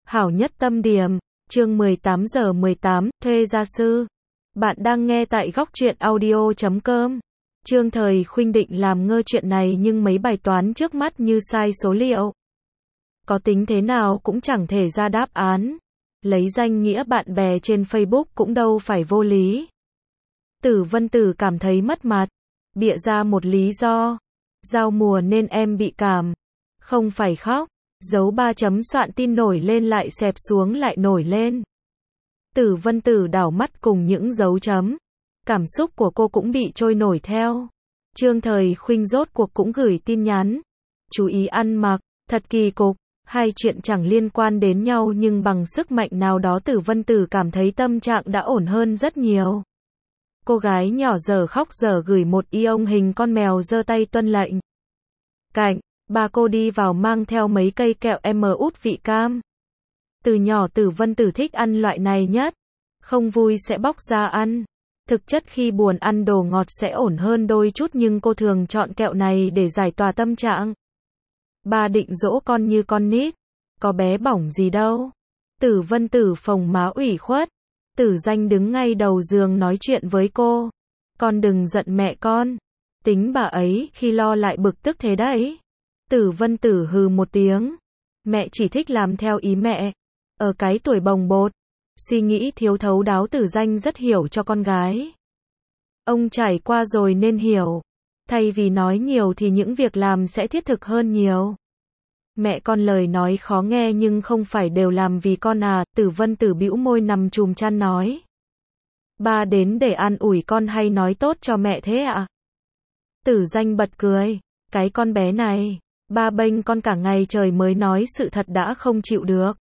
Hảo nhất tâm điểm, chương 18 giờ 18, thuê gia sư. Bạn đang nghe tại góc truyện audio.com. Trương Thời Khuynh định làm ngơ chuyện này nhưng mấy bài toán trước mắt như sai số liệu. Có tính thế nào cũng chẳng thể ra đáp án. Lấy danh nghĩa bạn bè trên Facebook cũng đâu phải vô lý. Tử Vân Tử cảm thấy mất mặt. Bịa ra một lý do. Giao mùa nên em bị cảm. Không phải khóc. Dấu 3 chấm soạn tin nổi lên lại xẹp xuống lại nổi lên. Tử Vân Tử đảo mắt cùng những dấu chấm. Cảm xúc của cô cũng bị trôi nổi theo. Trương Thời Khuynh rốt cuộc cũng gửi tin nhắn. Chú ý ăn mặc, thật kỳ cục. Hai chuyện chẳng liên quan đến nhau nhưng bằng sức mạnh nào đó Tử Vân Tử cảm thấy tâm trạng đã ổn hơn rất nhiều. Cô gái nhỏ dở khóc dở gửi một ion hình con mèo giơ tay tuân lệnh. Cạnh, bà cô đi vào mang theo mấy cây kẹo út vị cam. Từ nhỏ Tử Vân Tử thích ăn loại này nhất. Không vui sẽ bóc ra ăn. Thực chất khi buồn ăn đồ ngọt sẽ ổn hơn đôi chút nhưng cô thường chọn kẹo này để giải tỏa tâm trạng. Bà định dỗ con như con nít. Có bé bỏng gì đâu. Tử Vân Tử phồng má ủy khuất. Tử Danh đứng ngay đầu giường nói chuyện với cô. Con đừng giận mẹ con. Tính bà ấy khi lo lại bực tức thế đấy. Tử Vân Tử hừ một tiếng. Mẹ chỉ thích làm theo ý mẹ. Ở cái tuổi bồng bột. Suy nghĩ thiếu thấu đáo Tử Danh rất hiểu cho con gái. Ông trải qua rồi nên hiểu. Thay vì nói nhiều thì những việc làm sẽ thiết thực hơn nhiều. Mẹ con lời nói khó nghe nhưng không phải đều làm vì con à. Tử Vân Tử bĩu môi nằm chùm chăn nói. Ba đến để an ủi con hay nói tốt cho mẹ thế ạ? Tử Danh bật cười. Cái con bé này. Ba bênh con cả ngày trời mới nói sự thật đã không chịu được.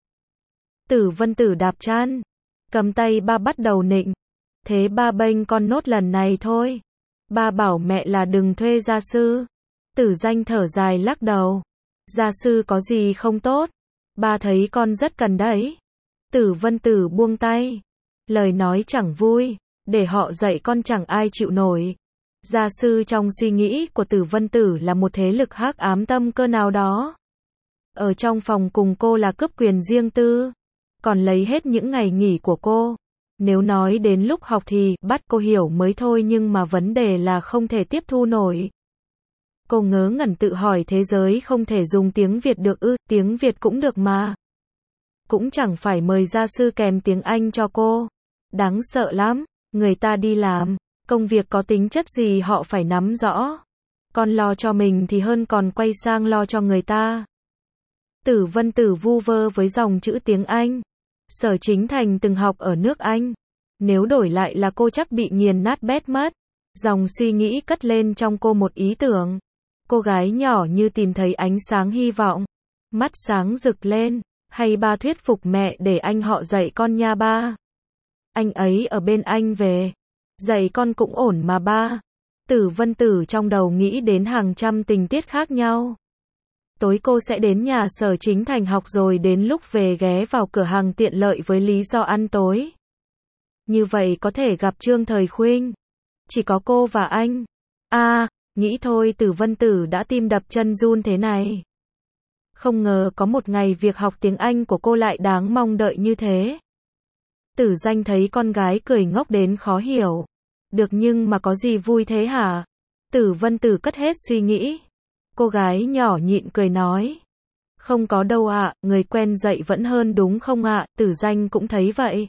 Tử Vân Tử đạp chăn. Cầm tay ba bắt đầu nịnh. Thế ba bênh con nốt lần này thôi. Ba bảo mẹ là đừng thuê gia sư. Tử Danh thở dài lắc đầu. Gia sư có gì không tốt. Ba thấy con rất cần đấy. Tử Vân Tử buông tay. Lời nói chẳng vui. Để họ dạy con chẳng ai chịu nổi. Gia sư trong suy nghĩ của Tử Vân Tử là một thế lực hắc ám tâm cơ nào đó. Ở trong phòng cùng cô là cướp quyền riêng tư. Còn lấy hết những ngày nghỉ của cô. Nếu nói đến lúc học thì bắt cô hiểu mới thôi nhưng mà vấn đề là không thể tiếp thu nổi. Cô ngớ ngẩn tự hỏi thế giới không thể dùng tiếng Việt được ư, tiếng Việt cũng được mà. Cũng chẳng phải mời gia sư kèm tiếng Anh cho cô. Đáng sợ lắm, người ta đi làm, công việc có tính chất gì họ phải nắm rõ. Còn lo cho mình thì hơn còn quay sang lo cho người ta. Tử Vân Tử vu vơ với dòng chữ tiếng Anh. Sở Chính Thành từng học ở nước Anh. Nếu đổi lại là cô chắc bị nghiền nát bét mất. Dòng suy nghĩ cất lên trong cô một ý tưởng. Cô gái nhỏ như tìm thấy ánh sáng hy vọng. Mắt sáng rực lên. Hay ba thuyết phục mẹ để anh họ dạy con nha ba. Anh ấy ở bên anh về. Dạy con cũng ổn mà ba. Tử Vân Tử trong đầu nghĩ đến hàng trăm tình tiết khác nhau. Tối cô sẽ đến nhà Sở Chính Thành học rồi đến lúc về ghé vào cửa hàng tiện lợi với lý do ăn tối. Như vậy có thể gặp Trương Thời Khuynh. Chỉ có cô và anh. Nghĩ thôi Tử Vân Tử đã tim đập chân run thế này. Không ngờ có một ngày việc học tiếng Anh của cô lại đáng mong đợi như thế. Tử Danh thấy con gái cười ngốc đến khó hiểu. Được nhưng mà có gì vui thế hả? Tử Vân Tử cất hết suy nghĩ. Cô gái nhỏ nhịn cười nói. Không có đâu ạ, người quen dạy vẫn hơn đúng không ạ? Tử Danh cũng thấy vậy.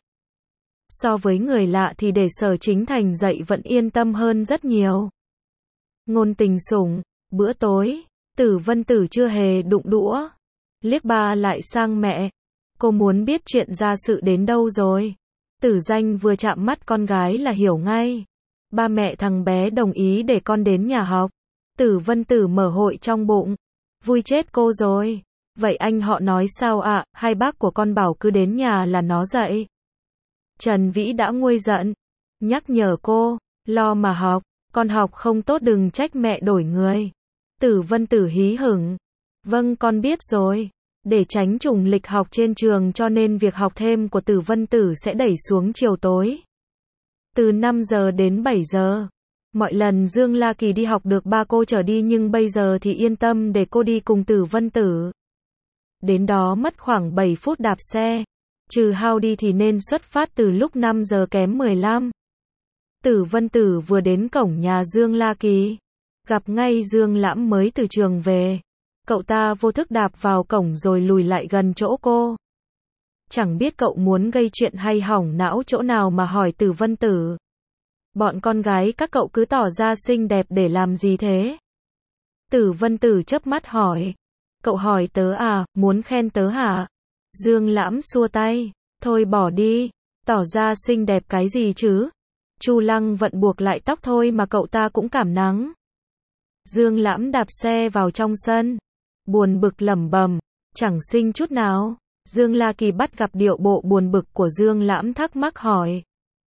So với người lạ thì để Sở Chính Thành dạy vẫn yên tâm hơn rất nhiều. Ngôn Tình sủng, bữa tối, Tử Vân Tử chưa hề đụng đũa. Liếc ba lại sang mẹ. Cô muốn biết chuyện gia sự đến đâu rồi. Tử Danh vừa chạm mắt con gái là hiểu ngay. Ba mẹ thằng bé đồng ý để con đến nhà học. Tử Vân Tử mở hội trong bụng. Vui chết cô rồi. Vậy anh họ nói sao ạ? Hai bác của con bảo cứ đến nhà là nó dạy. Trần Vĩ đã nguôi giận. Nhắc nhở cô. Lo mà học. Con học không tốt đừng trách mẹ đổi người. Tử Vân Tử hí hửng. Vâng con biết rồi. Để tránh trùng lịch học trên trường cho nên việc học thêm của Tử Vân Tử sẽ đẩy xuống chiều tối. Từ 5 giờ đến 7 giờ. Mọi lần Dương La Kỳ đi học được ba cô chở đi nhưng bây giờ thì yên tâm để cô đi cùng Tử Vân Tử. Đến đó mất khoảng 7 phút đạp xe. Trừ hao đi thì nên xuất phát từ lúc 5 giờ kém 15. Tử Vân Tử vừa đến cổng nhà Dương La Kỳ. Gặp ngay Dương Lãm mới từ trường về. Cậu ta vô thức đạp vào cổng rồi lùi lại gần chỗ cô. Chẳng biết cậu muốn gây chuyện hay hỏng não chỗ nào mà hỏi Tử Vân Tử. Bọn con gái các cậu cứ tỏ ra xinh đẹp để làm gì thế? Tử Vân Tử chớp mắt hỏi. Cậu hỏi tớ à, muốn khen tớ hả? Dương Lãm xua tay. Thôi bỏ đi, tỏ ra xinh đẹp cái gì chứ? Chu Lăng Vận buộc lại tóc thôi mà cậu ta cũng cảm nắng. Dương Lãm đạp xe vào trong sân. Buồn bực lẩm bẩm, chẳng xinh chút nào. Dương La Kỳ bắt gặp điệu bộ buồn bực của Dương Lãm thắc mắc hỏi.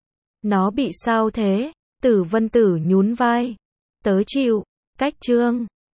Nó bị sao thế? Tử Vân Tử nhún vai. Tớ chịu. Cách chương.